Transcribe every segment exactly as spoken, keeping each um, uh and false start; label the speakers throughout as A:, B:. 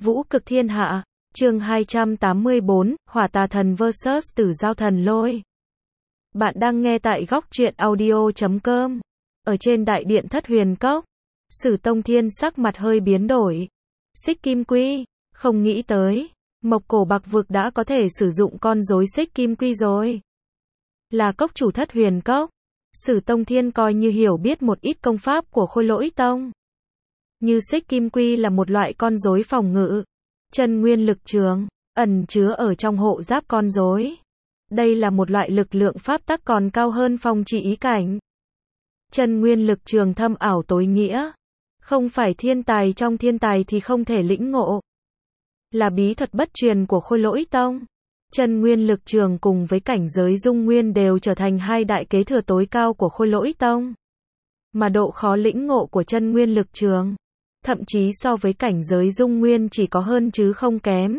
A: Vũ cực thiên hạ, chương hai trăm tám mươi bốn, Hỏa tà thần versus Tử Giao thần lôi. Bạn đang nghe tại góc truyện audio chấm com. Ở trên đại điện Thất Huyền Cốc, Sử Tông Thiên sắc mặt hơi biến đổi. Xích Kim Quy, không nghĩ tới, Mộc Cổ Bạc Vực đã có thể sử dụng con rối Xích Kim Quy rồi. Là cốc chủ Thất Huyền Cốc, Sử Tông Thiên coi như hiểu biết một ít công pháp của Khôi Lỗi Tông. Như Xích Kim Quy là một loại con rối phòng ngự, chân nguyên lực trường, ẩn chứa ở trong hộ giáp con rối. Đây là một loại lực lượng pháp tắc còn cao hơn phong trị ý cảnh. Chân nguyên lực trường thâm ảo tối nghĩa, không phải thiên tài trong thiên tài thì không thể lĩnh ngộ. Là bí thuật bất truyền của Khôi Lỗi Tông. Chân nguyên lực trường cùng với cảnh giới dung nguyên đều trở thành hai đại kế thừa tối cao của Khôi Lỗi Tông. Mà độ khó lĩnh ngộ của chân nguyên lực trường, thậm chí so với cảnh giới dung nguyên chỉ có hơn chứ không kém.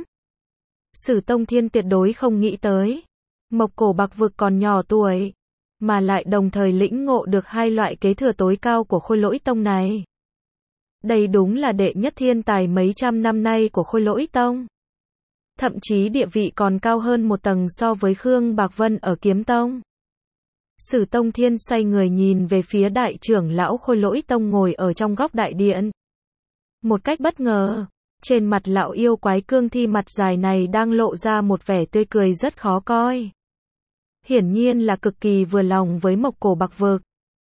A: Sử Tông Thiên tuyệt đối không nghĩ tới, Mộc Cổ Bạc Vực còn nhỏ tuổi, mà lại đồng thời lĩnh ngộ được hai loại kế thừa tối cao của Khôi Lỗi Tông này. Đây đúng là đệ nhất thiên tài mấy trăm năm nay của Khôi Lỗi Tông. Thậm chí địa vị còn cao hơn một tầng so với Khương Bạc Vân ở Kiếm Tông. Sử Tông Thiên xoay người nhìn về phía đại trưởng lão Khôi Lỗi Tông ngồi ở trong góc đại điện. Một cách bất ngờ, trên mặt lão yêu quái cương thi mặt dài này đang lộ ra một vẻ tươi cười rất khó coi. Hiển nhiên là cực kỳ vừa lòng với Mộc Cổ Bạc Vực.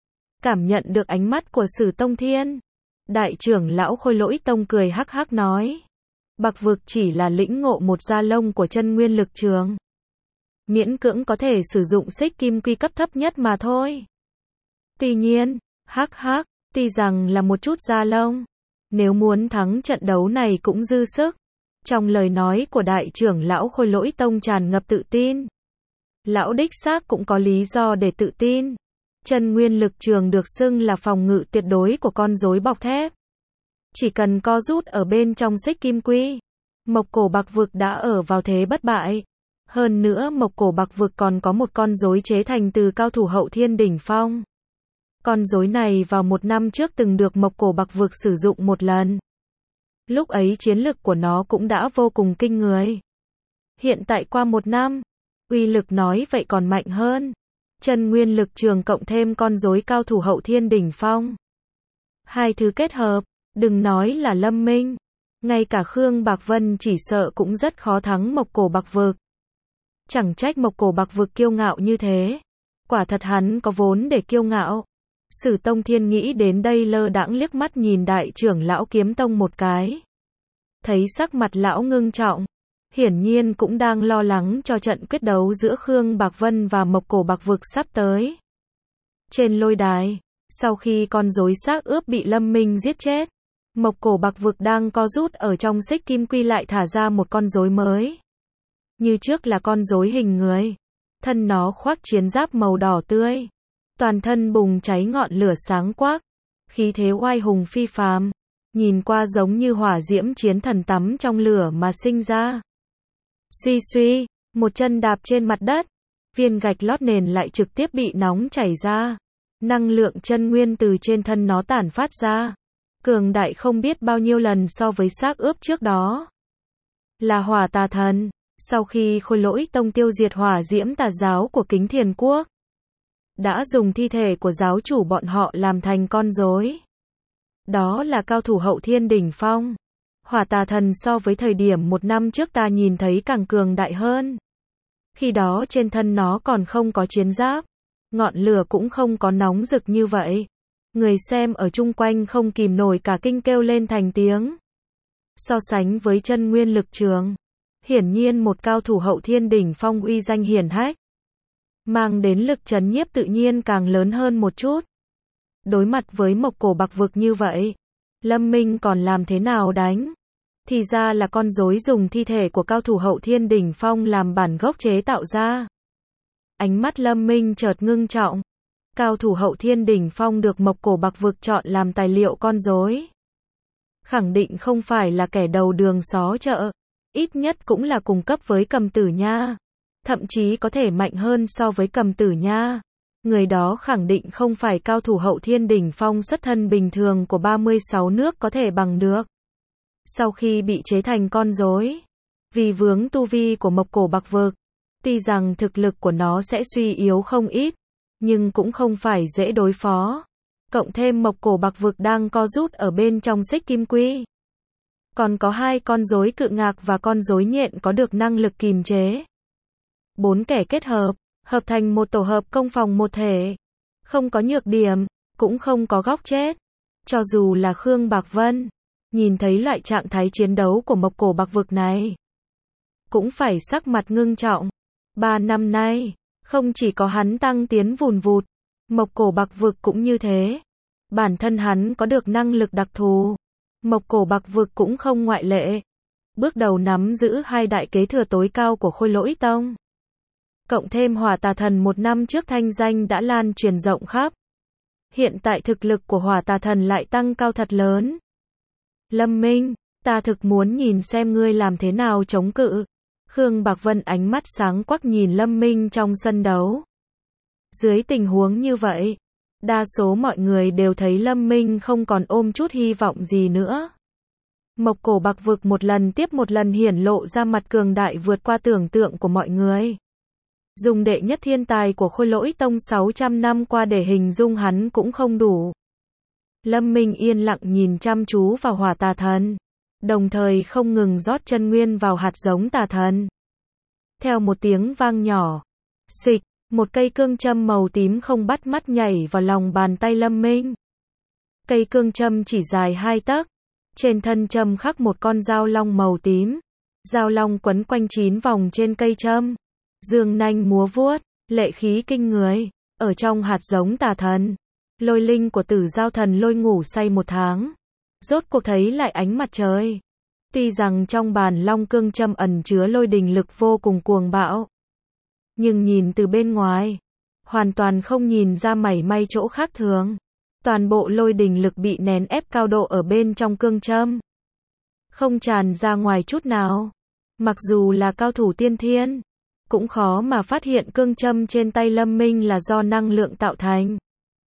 A: Cảm nhận được ánh mắt của Sử Tông Thiên, đại trưởng lão Khôi Lỗi Tông cười hắc hắc nói: Bạc Vực chỉ là lĩnh ngộ một gia lông của chân nguyên lực trường, miễn cưỡng có thể sử dụng Xích Kim Quy cấp thấp nhất mà thôi. Tuy nhiên, hắc hắc, tuy rằng là một chút gia lông, nếu muốn thắng trận đấu này cũng dư sức. Trong lời nói của đại trưởng lão Khôi Lỗi Tông tràn ngập tự tin. Lão đích xác cũng có lý do để tự tin. Chân nguyên lực trường được xưng là phòng ngự tuyệt đối của con rối bọc thép. Chỉ cần co rút ở bên trong Xích Kim Quy, Mộc Cổ Bạc Vực đã ở vào thế bất bại. Hơn nữa Mộc Cổ Bạc Vực còn có một con rối chế thành từ cao thủ hậu thiên đỉnh phong. Con rối này vào một năm trước từng được Mộc Cổ Bạc Vực sử dụng một lần. Lúc ấy chiến lực của nó cũng đã vô cùng kinh người. Hiện tại qua một năm, uy lực nói vậy còn mạnh hơn. Chân nguyên lực trường cộng thêm con rối cao thủ hậu thiên đỉnh phong. Hai thứ kết hợp, đừng nói là Lâm Minh, ngay cả Khương Bạc Vân chỉ sợ cũng rất khó thắng Mộc Cổ Bạc Vực. Chẳng trách Mộc Cổ Bạc Vực kiêu ngạo như thế. Quả thật hắn có vốn để kiêu ngạo. Sử Tông Thiên nghĩ đến đây lơ đãng liếc mắt nhìn đại trưởng lão Kiếm Tông một cái. Thấy sắc mặt lão ngưng trọng, hiển nhiên cũng đang lo lắng cho trận quyết đấu giữa Khương Bạc Vân và Mộc Cổ Bạc Vực sắp tới. Trên lôi đài, sau khi con rối xác ướp bị Lâm Minh giết chết, Mộc Cổ Bạc Vực đang co rút ở trong Xích Kim Quy lại thả ra một con rối mới. Như trước là con rối hình người, thân nó khoác chiến giáp màu đỏ tươi, toàn thân bùng cháy ngọn lửa sáng quắc, khí thế oai hùng phi phàm, nhìn qua giống như hỏa diễm chiến thần tắm trong lửa mà sinh ra. Suy suy, một chân đạp trên mặt đất, viên gạch lót nền lại trực tiếp bị nóng chảy ra. Năng lượng chân nguyên từ trên thân nó tản phát ra, cường đại không biết bao nhiêu lần so với xác ướp trước đó. Là Hỏa tà thần, sau khi Khôi Lỗi Tông tiêu diệt hỏa diễm tà giáo của Kính Thiền Quốc, đã dùng thi thể của giáo chủ bọn họ làm thành con rối. Đó là cao thủ hậu thiên đỉnh phong. Hỏa tà thần so với thời điểm một năm trước ta nhìn thấy càng cường đại hơn. Khi đó trên thân nó còn không có chiến giáp, ngọn lửa cũng không có nóng rực như vậy. Người xem ở chung quanh không kìm nổi cả kinh kêu lên thành tiếng. So sánh với chân nguyên lực trường, hiển nhiên một cao thủ hậu thiên đỉnh phong uy danh hiển hách, mang đến lực trấn nhiếp tự nhiên càng lớn hơn một chút. Đối mặt với Mộc Cổ Bạc Vực như vậy, Lâm Minh còn làm thế nào đánh? Thì ra là con rối dùng thi thể của cao thủ hậu thiên đỉnh phong làm bản gốc chế tạo ra. Ánh mắt Lâm Minh chợt ngưng trọng. Cao thủ hậu thiên đỉnh phong được Mộc Cổ Bạc Vực chọn làm tài liệu con rối, khẳng định không phải là kẻ đầu đường xó chợ, ít nhất cũng là cùng cấp với Cầm Tử Nha, thậm chí có thể mạnh hơn so với Cầm Tử Nha. Người đó khẳng định không phải cao thủ hậu thiên đỉnh phong xuất thân bình thường của ba mươi sáu nước có thể bằng được. Sau khi bị chế thành con rối, vì vướng tu vi của Mộc Cổ Bạc Vực, tuy rằng thực lực của nó sẽ suy yếu không ít, nhưng cũng không phải dễ đối phó. Cộng thêm Mộc Cổ Bạc Vực đang co rút ở bên trong Xích Kim Quy. Còn có hai con rối cự ngạc và con rối nhện có được năng lực kìm chế. Bốn kẻ kết hợp, hợp thành một tổ hợp công phòng một thể. Không có nhược điểm, cũng không có góc chết. Cho dù là Khương Bạc Vân, nhìn thấy loại trạng thái chiến đấu của Mộc Cổ Bạc Vực này, cũng phải sắc mặt ngưng trọng. Ba năm nay, không chỉ có hắn tăng tiến vùn vụt, Mộc Cổ Bạc Vực cũng như thế. Bản thân hắn có được năng lực đặc thù. Mộc Cổ Bạc Vực cũng không ngoại lệ. Bước đầu nắm giữ hai đại kế thừa tối cao của Khôi Lỗi Tông. Cộng thêm Hỏa Tà Thần một năm trước thanh danh đã lan truyền rộng khắp. Hiện tại thực lực của Hỏa Tà Thần lại tăng cao thật lớn. Lâm Minh, ta thực muốn nhìn xem ngươi làm thế nào chống cự. Khương Bạc Vân ánh mắt sáng quắc nhìn Lâm Minh trong sân đấu. Dưới tình huống như vậy, đa số mọi người đều thấy Lâm Minh không còn ôm chút hy vọng gì nữa. Mộc Cổ Bạc Vực một lần tiếp một lần hiển lộ ra mặt cường đại vượt qua tưởng tượng của mọi người. Dùng đệ nhất thiên tài của Khôi Lỗi Tông sáu trăm năm qua để hình dung hắn cũng không đủ. Lâm Minh yên lặng nhìn chăm chú vào Hỏa Tà Thần, đồng thời không ngừng rót chân nguyên vào hạt giống tà thần. Theo một tiếng vang nhỏ, xịch, một cây cương châm màu tím không bắt mắt nhảy vào lòng bàn tay Lâm Minh. Cây cương châm chỉ dài hai tấc, trên thân châm khắc một con dao long màu tím. Dao long quấn quanh chín vòng trên cây châm, dương nanh múa vuốt, lệ khí kinh người. Ở trong hạt giống tà thần, lôi linh của Tử Giao Thần Lôi ngủ say một tháng, rốt cuộc thấy lại ánh mặt trời. Tuy rằng trong bàn long cương châm ẩn chứa lôi đình lực vô cùng cuồng bạo, nhưng nhìn từ bên ngoài, hoàn toàn không nhìn ra mảy may chỗ khác thường. Toàn bộ lôi đình lực bị nén ép cao độ ở bên trong cương châm, không tràn ra ngoài chút nào. Mặc dù là cao thủ tiên thiên, cũng khó mà phát hiện cương châm trên tay Lâm Minh là do năng lượng tạo thành,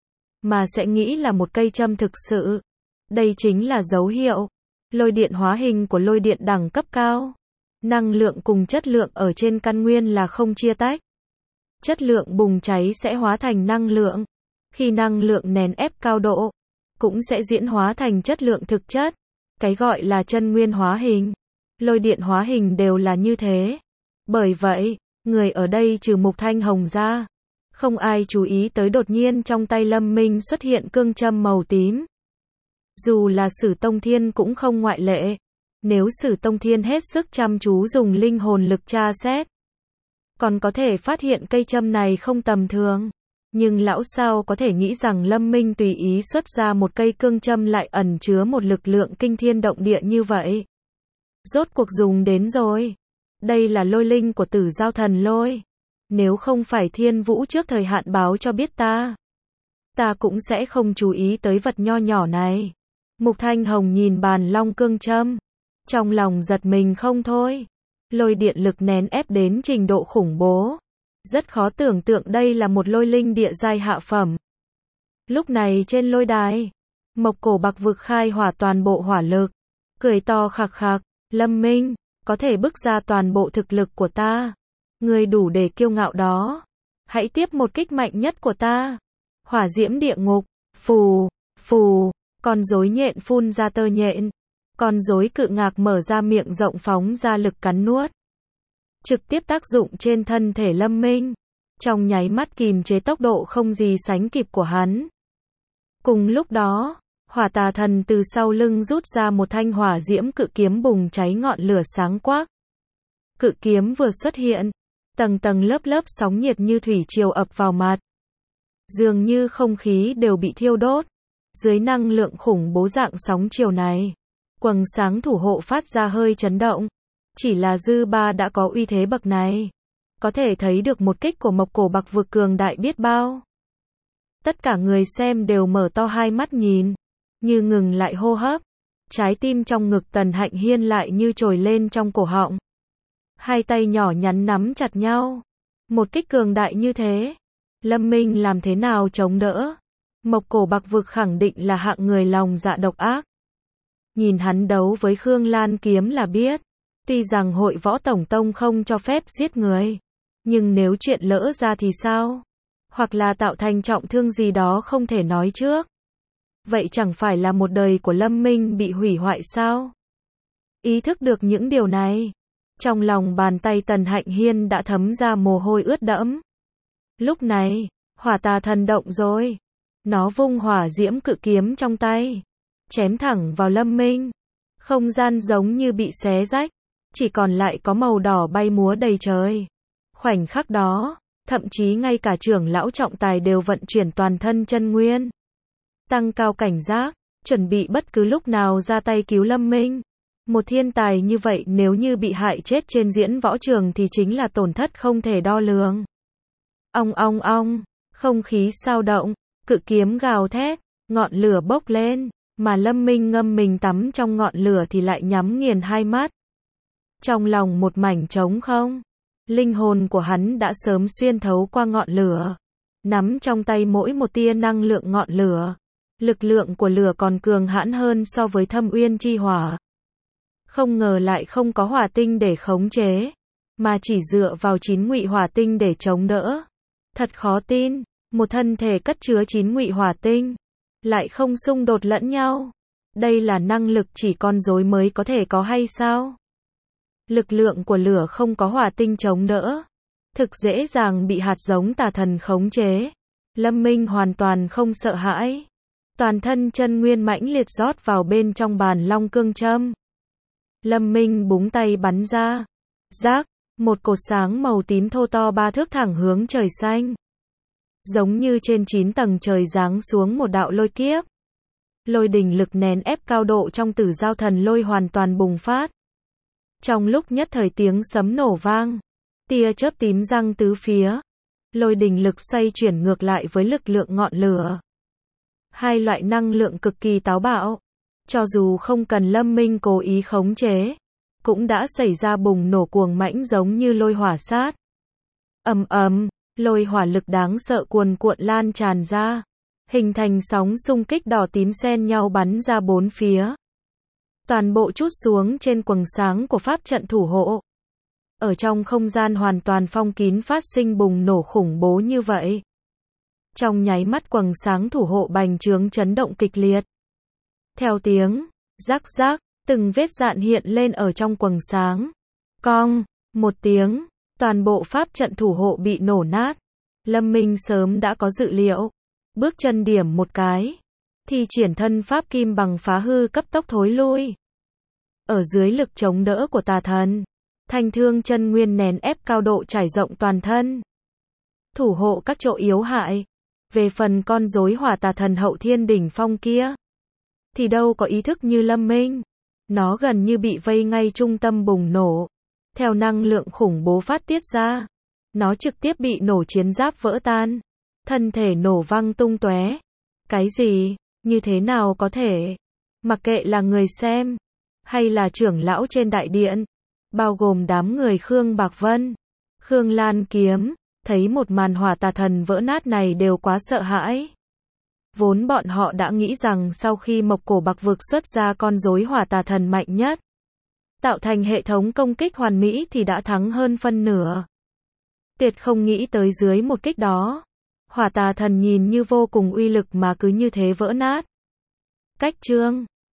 A: mà sẽ nghĩ là một cây châm thực sự. Đây chính là dấu hiệu lôi điện hóa hình của lôi điện đẳng cấp cao. Năng lượng cùng chất lượng ở trên căn nguyên là không chia tách. Chất lượng bùng cháy sẽ hóa thành năng lượng. Khi năng lượng nén ép cao độ, cũng sẽ diễn hóa thành chất lượng thực chất. Cái gọi là chân nguyên hóa hình, lôi điện hóa hình đều là như thế. Bởi vậy, người ở đây trừ Mục Thanh Hồng ra, không ai chú ý tới đột nhiên trong tay Lâm Minh xuất hiện cương châm màu tím. Dù là Sử Tông Thiên cũng không ngoại lệ. Nếu Sử Tông Thiên hết sức chăm chú dùng linh hồn lực tra xét, còn có thể phát hiện cây châm này không tầm thường. Nhưng lão sao có thể nghĩ rằng Lâm Minh tùy ý xuất ra một cây cương châm lại ẩn chứa một lực lượng kinh thiên động địa như vậy. Rốt cuộc dùng đến rồi. Đây là lôi linh của Tử Giao Thần Lôi. Nếu không phải Thiên Vũ trước thời hạn báo cho biết ta, ta cũng sẽ không chú ý tới vật nho nhỏ này. Mục Thanh Hồng nhìn bàn long cương châm, trong lòng giật mình không thôi. Lôi điện lực nén ép đến trình độ khủng bố. Rất khó tưởng tượng đây là một lôi linh địa giai hạ phẩm. Lúc này trên lôi đài, Mộc Cổ Bạc Vực khai hỏa toàn bộ hỏa lực, cười to khạc khạc. Lâm Minh, có thể bức ra toàn bộ thực lực của ta. Ngươi đủ để kiêu ngạo đó. Hãy tiếp một kích mạnh nhất của ta. Hỏa diễm địa ngục, phù, phù, con rối nhện phun ra tơ nhện. Con rối cự ngạc mở ra miệng rộng phóng ra lực cắn nuốt. Trực tiếp tác dụng trên thân thể Lâm Minh. Trong nháy mắt kìm chế tốc độ không gì sánh kịp của hắn. Cùng lúc đó, Hỏa Tà Thần từ sau lưng rút ra một thanh hỏa diễm cự kiếm bùng cháy ngọn lửa sáng quắc. Cự kiếm vừa xuất hiện, tầng tầng lớp lớp sóng nhiệt như thủy triều ập vào mặt. Dường như không khí đều bị thiêu đốt. Dưới năng lượng khủng bố dạng sóng chiều này, quầng sáng thủ hộ phát ra hơi chấn động. Chỉ là dư ba đã có uy thế bậc này, có thể thấy được một kích của Mộc Cổ Bạc Vực cường đại biết bao. Tất cả người xem đều mở to hai mắt nhìn, như ngừng lại hô hấp. Trái tim trong ngực Tần Hạnh Hiên lại như trồi lên trong cổ họng. Hai tay nhỏ nhắn nắm chặt nhau. Một kích cường đại như thế, Lâm Minh làm thế nào chống đỡ? Mộc Cổ Bạc Vực khẳng định là hạng người lòng dạ độc ác. Nhìn hắn đấu với Khương Lan kiếm là biết. Tuy rằng hội võ tổng tông không cho phép giết người. Nhưng nếu chuyện lỡ ra thì sao? Hoặc là tạo thành trọng thương gì đó không thể nói trước. Vậy chẳng phải là một đời của Lâm Minh bị hủy hoại sao? Ý thức được những điều này. Trong lòng bàn tay Tần Hạnh Hiên đã thấm ra mồ hôi ướt đẫm. Lúc này, hỏa tà thần động rồi. Nó vung hỏa diễm cự kiếm trong tay. Chém thẳng vào Lâm Minh. Không gian giống như bị xé rách. Chỉ còn lại có màu đỏ bay múa đầy trời. Khoảnh khắc đó, thậm chí ngay cả trưởng lão trọng tài đều vận chuyển toàn thân chân nguyên. Tăng cao cảnh giác, chuẩn bị bất cứ lúc nào ra tay cứu Lâm Minh. Một thiên tài như vậy nếu như bị hại chết trên diễn võ trường thì chính là tổn thất không thể đo lường. Ong ong ong, không khí sao động, cự kiếm gào thét, ngọn lửa bốc lên, mà Lâm Minh ngâm mình tắm trong ngọn lửa thì lại nhắm nghiền hai mắt. Trong lòng một mảnh trống không, linh hồn của hắn đã sớm xuyên thấu qua ngọn lửa, nắm trong tay mỗi một tia năng lượng ngọn lửa. Lực lượng của lửa còn cường hãn hơn so với Thâm Uyên chi hỏa. Không ngờ lại không có hỏa tinh để khống chế, mà chỉ dựa vào chín ngụy hỏa tinh để chống đỡ. Thật khó tin, một thân thể cất chứa chín ngụy hỏa tinh, lại không xung đột lẫn nhau. Đây là năng lực chỉ con rối mới có thể có hay sao? Lực lượng của lửa không có hỏa tinh chống đỡ, thực dễ dàng bị hạt giống tà thần khống chế. Lâm Minh hoàn toàn không sợ hãi. Toàn thân chân nguyên mãnh liệt rót vào bên trong bàn long cương châm. Lâm Minh búng tay bắn ra. Rác, một cột sáng màu tím thô to ba thước thẳng hướng trời xanh. Giống như trên chín tầng trời giáng xuống một đạo lôi kiếp. Lôi đỉnh lực nén ép cao độ trong Tử Giao Thần Lôi hoàn toàn bùng phát. Trong lúc nhất thời tiếng sấm nổ vang, tia chớp tím răng tứ phía. Lôi đỉnh lực xoay chuyển ngược lại với lực lượng ngọn lửa. Hai loại năng lượng cực kỳ táo bạo. Cho dù không cần Lâm Minh cố ý khống chế, cũng đã xảy ra bùng nổ cuồng mãnh giống như lôi hỏa sát. Ầm ầm, lôi hỏa lực đáng sợ cuồn cuộn lan tràn ra, hình thành sóng xung kích đỏ tím xen nhau bắn ra bốn phía. Toàn bộ trút xuống trên quầng sáng của pháp trận thủ hộ. Ở trong không gian hoàn toàn phong kín phát sinh bùng nổ khủng bố như vậy. Trong nháy mắt quầng sáng thủ hộ bành trướng chấn động kịch liệt. Theo tiếng, rắc rắc, từng vết dạn hiện lên ở trong quầng sáng. Cong, một tiếng, toàn bộ pháp trận thủ hộ bị nổ nát. Lâm Minh sớm đã có dự liệu. Bước chân điểm một cái. Thì triển thân pháp kim bằng phá hư cấp tốc thối lui. Ở dưới lực chống đỡ của tà thần, thanh thương chân nguyên nén ép cao độ trải rộng toàn thân. Thủ hộ các chỗ yếu hại. Về phần con rối hỏa tà thần hậu thiên đỉnh phong kia, thì đâu có ý thức như Lâm Minh. Nó gần như bị vây ngay trung tâm bùng nổ. Theo năng lượng khủng bố phát tiết ra, nó trực tiếp bị nổ chiến giáp vỡ tan. Thân thể nổ văng tung tóe. Cái gì? Như thế nào có thể? Mặc kệ là người xem, hay là trưởng lão trên đại điện, bao gồm đám người Khương Bạc Vân, Khương Lan Kiếm, thấy một màn hỏa tà thần vỡ nát này đều quá sợ hãi. Vốn bọn họ đã nghĩ rằng sau khi Mộc Cổ Bạc Vực xuất ra con rối hỏa tà thần mạnh nhất, tạo thành hệ thống công kích hoàn mỹ thì đã thắng hơn phân nửa. Tuyệt không nghĩ tới dưới một kích đó, hỏa tà thần nhìn như vô cùng uy lực mà cứ như thế vỡ nát. Cách chương